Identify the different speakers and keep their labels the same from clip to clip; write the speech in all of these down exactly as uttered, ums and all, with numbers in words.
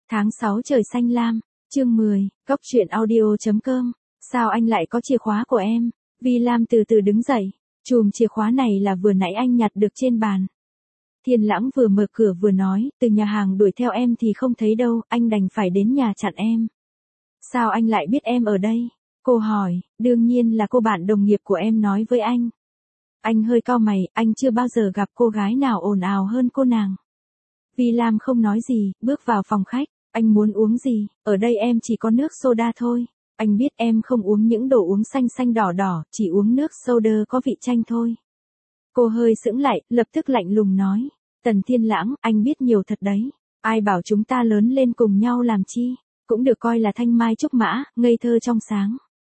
Speaker 1: Tháng sáu trời xanh lam, chương mười, Cốc truyện audio chấm com. Sao anh lại có chìa khóa của em? Vi Lam từ từ đứng dậy, chùm chìa khóa này là vừa nãy anh nhặt được trên bàn. Thiên Lãng vừa mở cửa vừa nói, từ nhà hàng đuổi theo em thì không thấy đâu, anh đành phải đến nhà chặn em. Sao anh lại biết em ở đây? Cô hỏi, đương nhiên là cô bạn đồng nghiệp của em nói với anh. Anh hơi cau mày, anh chưa bao giờ gặp cô gái nào ồn ào hơn cô nàng. Vi Lam không nói gì, bước vào phòng khách. Anh muốn uống gì? Ở đây em chỉ có nước soda thôi. Anh biết em không uống những đồ uống xanh xanh đỏ đỏ, chỉ uống nước soda có vị chanh thôi. Cô hơi sững lại, lập tức lạnh lùng nói. Tần Thiên Lãng, anh biết nhiều thật đấy. Ai bảo chúng ta lớn lên cùng nhau làm chi? Cũng được coi là thanh mai trúc mã, ngây thơ trong sáng.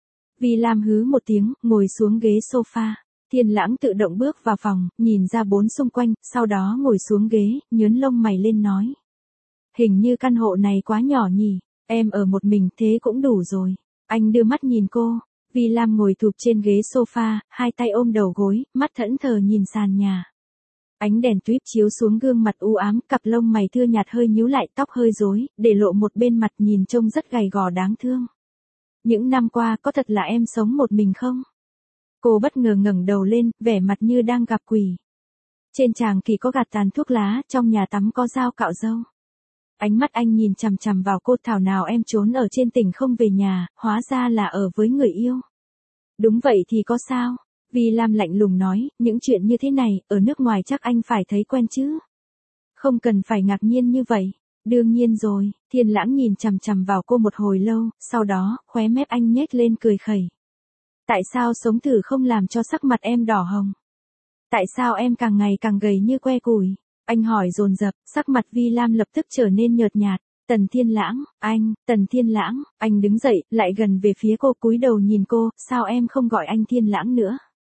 Speaker 1: Vi Lam hứ một tiếng, ngồi xuống ghế sofa. Thiên Lãng tự động bước vào phòng, nhìn ra bốn xung quanh, sau đó ngồi xuống ghế, nhớn lông mày lên nói. Hình như căn hộ này quá nhỏ nhỉ, em ở một mình thế cũng đủ rồi. Anh đưa mắt nhìn cô, Vi Lam ngồi thụp trên ghế sofa, hai tay ôm đầu gối, mắt thẫn thờ nhìn sàn nhà. Ánh đèn tuýp chiếu xuống gương mặt u ám, cặp lông mày thưa nhạt hơi nhíu lại, tóc hơi rối, để lộ một bên mặt nhìn trông rất gầy gò đáng thương. Những năm qua có thật là em sống một mình không? Cô bất ngờ ngẩng đầu lên, vẻ mặt như đang gặp quỷ. Trên tràng kỳ có gạt tàn thuốc lá, trong nhà tắm có dao cạo râu. Ánh mắt anh nhìn chằm chằm vào cô, thảo nào em trốn ở trên tỉnh không về nhà, hóa ra là ở với người yêu. Đúng vậy thì có sao? Vi Lam lạnh lùng nói, những chuyện như thế này, ở nước ngoài chắc anh phải thấy quen chứ. Không cần phải ngạc nhiên như vậy. Đương nhiên rồi, Thiên Lãng nhìn chằm chằm vào cô một hồi lâu, sau đó, khóe mép anh nhếch lên cười khẩy. Tại sao sống thử không làm cho sắc mặt em đỏ hồng? Tại sao em càng ngày càng gầy như que củi? Anh hỏi dồn dập, sắc mặt Vi Lam lập tức trở nên nhợt nhạt. Tần Thiên Lãng, anh, Tần Thiên Lãng, anh đứng dậy, lại gần về phía cô, cúi đầu nhìn cô, sao em không gọi anh Thiên Lãng nữa?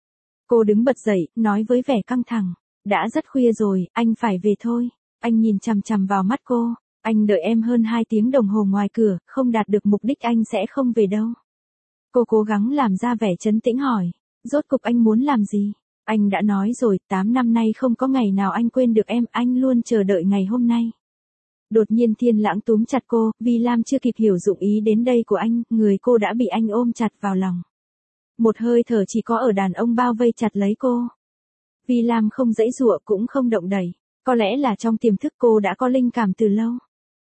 Speaker 1: Cô đứng bật dậy, nói với vẻ căng thẳng, đã rất khuya rồi, anh phải về thôi. Anh nhìn chằm chằm vào mắt cô, anh đợi em hơn hai tiếng đồng hồ ngoài cửa, không đạt được mục đích anh sẽ không về đâu. Cô cố gắng làm ra vẻ trấn tĩnh hỏi, rốt cục anh muốn làm gì? Anh đã nói rồi, tám năm nay không có ngày nào anh quên được em, anh luôn chờ đợi ngày hôm nay. Đột nhiên Thiên Lãng túm chặt cô, Vi Lam chưa kịp hiểu dụng ý đến đây của anh, người cô đã bị anh ôm chặt vào lòng. Một hơi thở chỉ có ở đàn ông bao vây chặt lấy cô. Vi Lam không giãy giụa cũng không động đậy, có lẽ là trong tiềm thức cô đã có linh cảm từ lâu.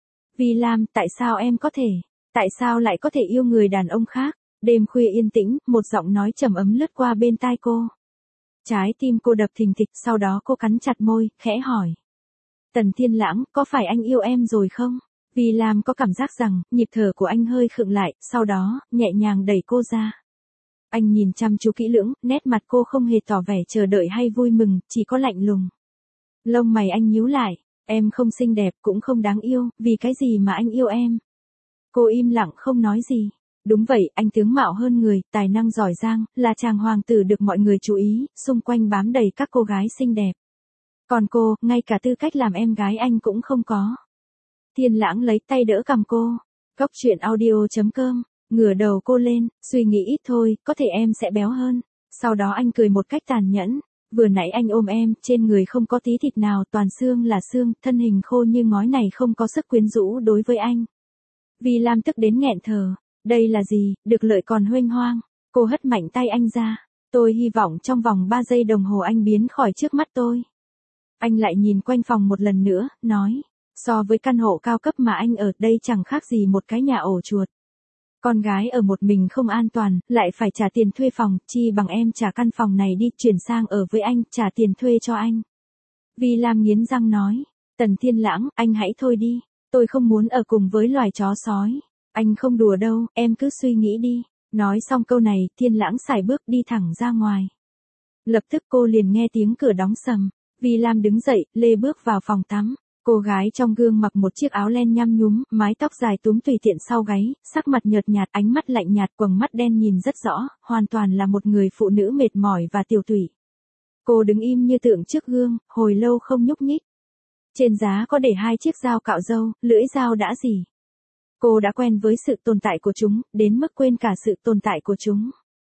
Speaker 1: Vi Lam, tại sao em có thể, tại sao lại có thể yêu người đàn ông khác? Đêm khuya yên tĩnh, một giọng nói trầm ấm lướt qua bên tai cô. Trái tim cô đập thình thịch, sau đó cô cắn chặt môi, khẽ hỏi. Tần Thiên Lãng, có phải anh yêu em rồi không? Vi Lam có cảm giác rằng, nhịp thở của anh hơi khựng lại, sau đó, nhẹ nhàng đẩy cô ra. Anh nhìn chăm chú kỹ lưỡng, nét mặt cô không hề tỏ vẻ chờ đợi hay vui mừng, chỉ có lạnh lùng. Lông mày anh nhíu lại, em không xinh đẹp cũng không đáng yêu, vì cái gì mà anh yêu em? Cô im lặng không nói gì. Đúng vậy, anh tướng mạo hơn người, tài năng giỏi giang, là chàng hoàng tử được mọi người chú ý, xung quanh bám đầy các cô gái xinh đẹp. Còn cô, ngay cả tư cách làm em gái anh cũng không có. Thiên Lãng lấy tay đỡ cằm cô. Cốc truyện audio chấm com, ngửa đầu cô lên, suy nghĩ ít thôi, có thể em sẽ béo hơn. Sau đó anh cười một cách tàn nhẫn. Vừa nãy anh ôm em, trên người không có tí thịt nào, toàn xương là xương, thân hình khô như ngói này không có sức quyến rũ đối với anh. Vi Lam tức đến nghẹn thở. Đây là gì, được lợi còn huênh hoang. Cô hất mạnh tay anh ra. Tôi hy vọng trong vòng ba giây đồng hồ anh biến khỏi trước mắt tôi. Anh lại nhìn quanh phòng một lần nữa, nói. So với căn hộ cao cấp mà anh ở, đây chẳng khác gì một cái nhà ổ chuột. Con gái ở một mình không an toàn, lại phải trả tiền thuê phòng, chi bằng em trả căn phòng này đi, chuyển sang ở với anh, trả tiền thuê cho anh. Vi Lam nghiến răng nói. Tần Thiên Lãng, anh hãy thôi đi. Tôi không muốn ở cùng với loài chó sói. Anh không đùa đâu, em cứ suy nghĩ đi. Nói xong câu này, Thiên Lãng sải bước đi thẳng ra ngoài. Lập tức cô liền nghe tiếng cửa đóng sầm. Vi Lam đứng dậy, lê bước vào phòng tắm. Cô gái trong gương mặc một chiếc áo len nhăm nhúm, mái tóc dài túm tùy tiện sau gáy, sắc mặt nhợt nhạt, ánh mắt lạnh nhạt, quầng mắt đen nhìn rất rõ, hoàn toàn là một người phụ nữ mệt mỏi và tiểu tụy. Cô đứng im như tượng trước gương, hồi lâu không nhúc nhích. Trên giá có để hai chiếc dao cạo râu, lưỡi dao đã rỉ. Cô đã quen với sự tồn tại của chúng, đến mức quên cả sự tồn tại của chúng.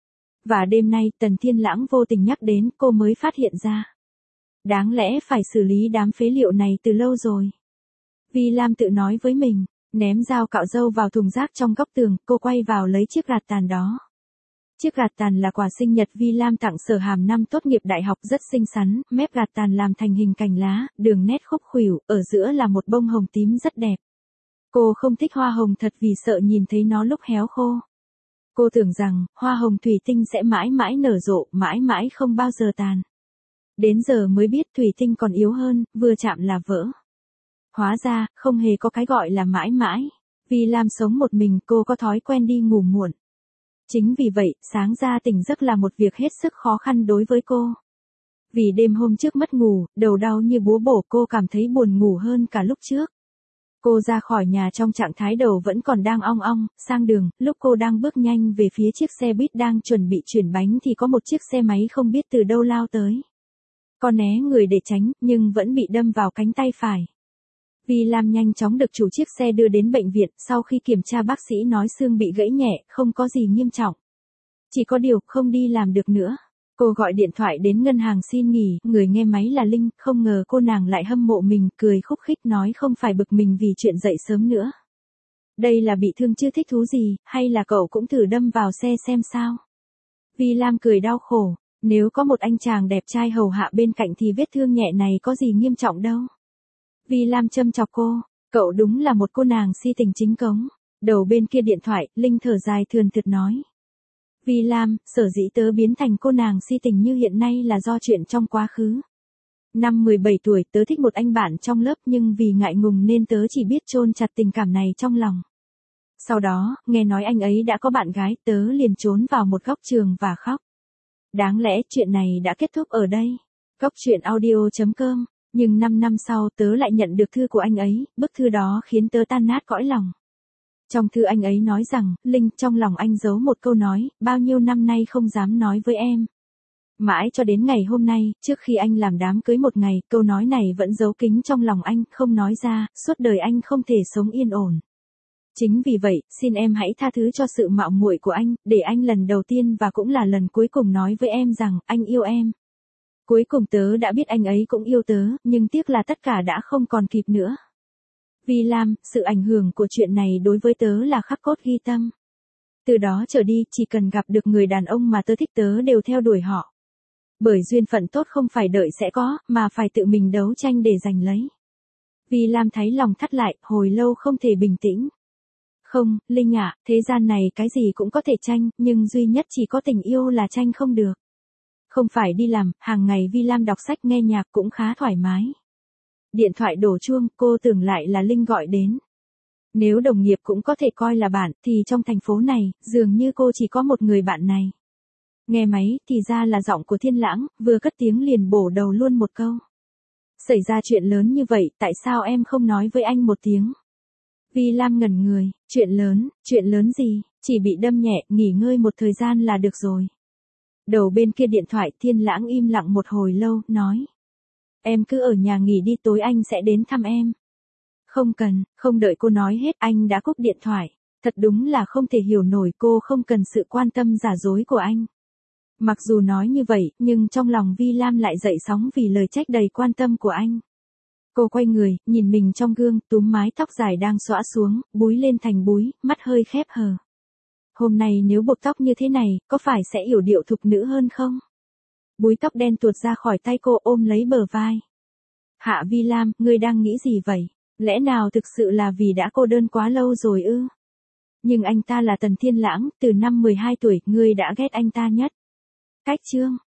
Speaker 1: Và đêm nay, Tần Thiên Lãng vô tình nhắc đến, cô mới phát hiện ra. Đáng lẽ phải xử lý đám phế liệu này từ lâu rồi. Vi Lam tự nói với mình, Ném dao cạo râu vào thùng rác trong góc tường, cô quay vào lấy chiếc gạt tàn đó. Chiếc gạt tàn là quà sinh nhật Vi Lam tặng Sở Hàm năm tốt nghiệp đại học, rất xinh xắn, mép gạt tàn làm thành hình cành lá, đường nét khúc khuỷu, ở giữa là một bông hồng tím rất đẹp. Cô không thích hoa hồng thật vì sợ nhìn thấy nó lúc héo khô. Cô tưởng rằng, hoa hồng thủy tinh sẽ mãi mãi nở rộ, mãi mãi không bao giờ tàn. Đến giờ mới biết thủy tinh còn yếu hơn, vừa chạm là vỡ. Hóa ra, không hề có cái gọi là mãi mãi. Vi Lam sống một mình, cô có thói quen đi ngủ muộn. Chính vì vậy, sáng ra tỉnh giấc là một việc hết sức khó khăn đối với cô. Vì đêm hôm trước mất ngủ, đầu đau như búa bổ, cô cảm thấy buồn ngủ hơn cả lúc trước. Cô ra khỏi nhà trong trạng thái đầu vẫn còn đang ong ong, sang đường, lúc cô đang bước nhanh về phía chiếc xe buýt đang chuẩn bị chuyển bánh thì có một chiếc xe máy không biết từ đâu lao tới. Cô né người để tránh, nhưng vẫn bị đâm vào cánh tay phải. Vi Lam nhanh chóng được chủ chiếc xe đưa đến bệnh viện, sau khi kiểm tra bác sĩ nói xương bị gãy nhẹ, không có gì nghiêm trọng. Chỉ có điều, không đi làm được nữa. Cô gọi điện thoại đến ngân hàng xin nghỉ, người nghe máy là Linh, không ngờ cô nàng lại hâm mộ mình, cười khúc khích nói không phải bực mình vì chuyện dậy sớm nữa. Đây là bị thương chứ thích thú gì, hay là cậu cũng thử đâm vào xe xem sao? Vi Lam cười đau khổ, nếu có một anh chàng đẹp trai hầu hạ bên cạnh thì vết thương nhẹ này có gì nghiêm trọng đâu. Vi Lam châm chọc cô, cậu đúng là một cô nàng si tình chính cống. Đầu bên kia điện thoại, Linh thở dài thườn thượt nói. Vi Lam, sở dĩ tớ biến thành cô nàng si tình như hiện nay là do chuyện trong quá khứ. Năm mười bảy tuổi tớ thích một anh bạn trong lớp nhưng vì ngại ngùng nên tớ chỉ biết chôn chặt tình cảm này trong lòng. Sau đó, nghe nói anh ấy đã có bạn gái, tớ liền trốn vào một góc trường và khóc. Đáng lẽ chuyện này đã kết thúc ở đây. Cốc truyện audio chấm com. Nhưng năm năm sau tớ lại nhận được thư của anh ấy, bức thư đó khiến tớ tan nát cõi lòng. Trong thư anh ấy nói rằng, Linh, trong lòng anh giấu một câu nói, bao nhiêu năm nay không dám nói với em. Mãi cho đến ngày hôm nay, trước khi anh làm đám cưới một ngày, câu nói này vẫn giấu kín trong lòng anh, không nói ra, suốt đời anh không thể sống yên ổn. Chính vì vậy, xin em hãy tha thứ cho sự mạo muội của anh, để anh lần đầu tiên và cũng là lần cuối cùng nói với em rằng, anh yêu em. Cuối cùng tớ đã biết anh ấy cũng yêu tớ, nhưng tiếc là tất cả đã không còn kịp nữa. Vi Lam, sự ảnh hưởng của chuyện này đối với tớ là khắc cốt ghi tâm. Từ đó trở đi, chỉ cần gặp được người đàn ông mà tớ thích tớ đều theo đuổi họ. Bởi duyên phận tốt không phải đợi sẽ có, mà phải tự mình đấu tranh để giành lấy. Vi Lam thấy lòng thắt lại, hồi lâu không thể bình tĩnh. Không, Linh ạ, thế gian này cái gì cũng có thể tranh, nhưng duy nhất chỉ có tình yêu là tranh không được. Không phải đi làm, hàng ngày Vi Lam đọc sách nghe nhạc cũng khá thoải mái. Điện thoại đổ chuông, cô tưởng lại là Linh gọi đến. Nếu đồng nghiệp cũng có thể coi là bạn, thì trong thành phố này, dường như cô chỉ có một người bạn này. Nghe máy, thì ra là giọng của Thiên Lãng, vừa cất tiếng liền bổ đầu luôn một câu. Xảy ra chuyện lớn như vậy, tại sao em không nói với anh một tiếng? Vi Lam ngẩn người, chuyện lớn, chuyện lớn gì, chỉ bị đâm nhẹ, nghỉ ngơi một thời gian là được rồi. Đầu bên kia điện thoại, Thiên Lãng im lặng một hồi lâu, nói. Em cứ ở nhà nghỉ đi, tối anh sẽ đến thăm em. Không cần, không đợi cô nói hết, anh đã cúp điện thoại. Thật đúng là không thể hiểu nổi, cô không cần sự quan tâm giả dối của anh. Mặc dù nói như vậy, nhưng trong lòng Vi Lam lại dậy sóng vì lời trách đầy quan tâm của anh. Cô quay người, nhìn mình trong gương, túm mái tóc dài đang xõa xuống, búi lên thành búi, mắt hơi khép hờ. Hôm nay nếu buộc tóc như thế này, có phải sẽ yểu điệu thục nữ hơn không? Búi tóc đen tuột ra khỏi tay cô, ôm lấy bờ vai. Hạ Vi Lam, ngươi đang nghĩ gì vậy? Lẽ nào thực sự là vì đã cô đơn quá lâu rồi ư? Nhưng anh ta là Tần Thiên Lãng, từ năm mười hai tuổi, ngươi đã ghét anh ta nhất. Cách chương.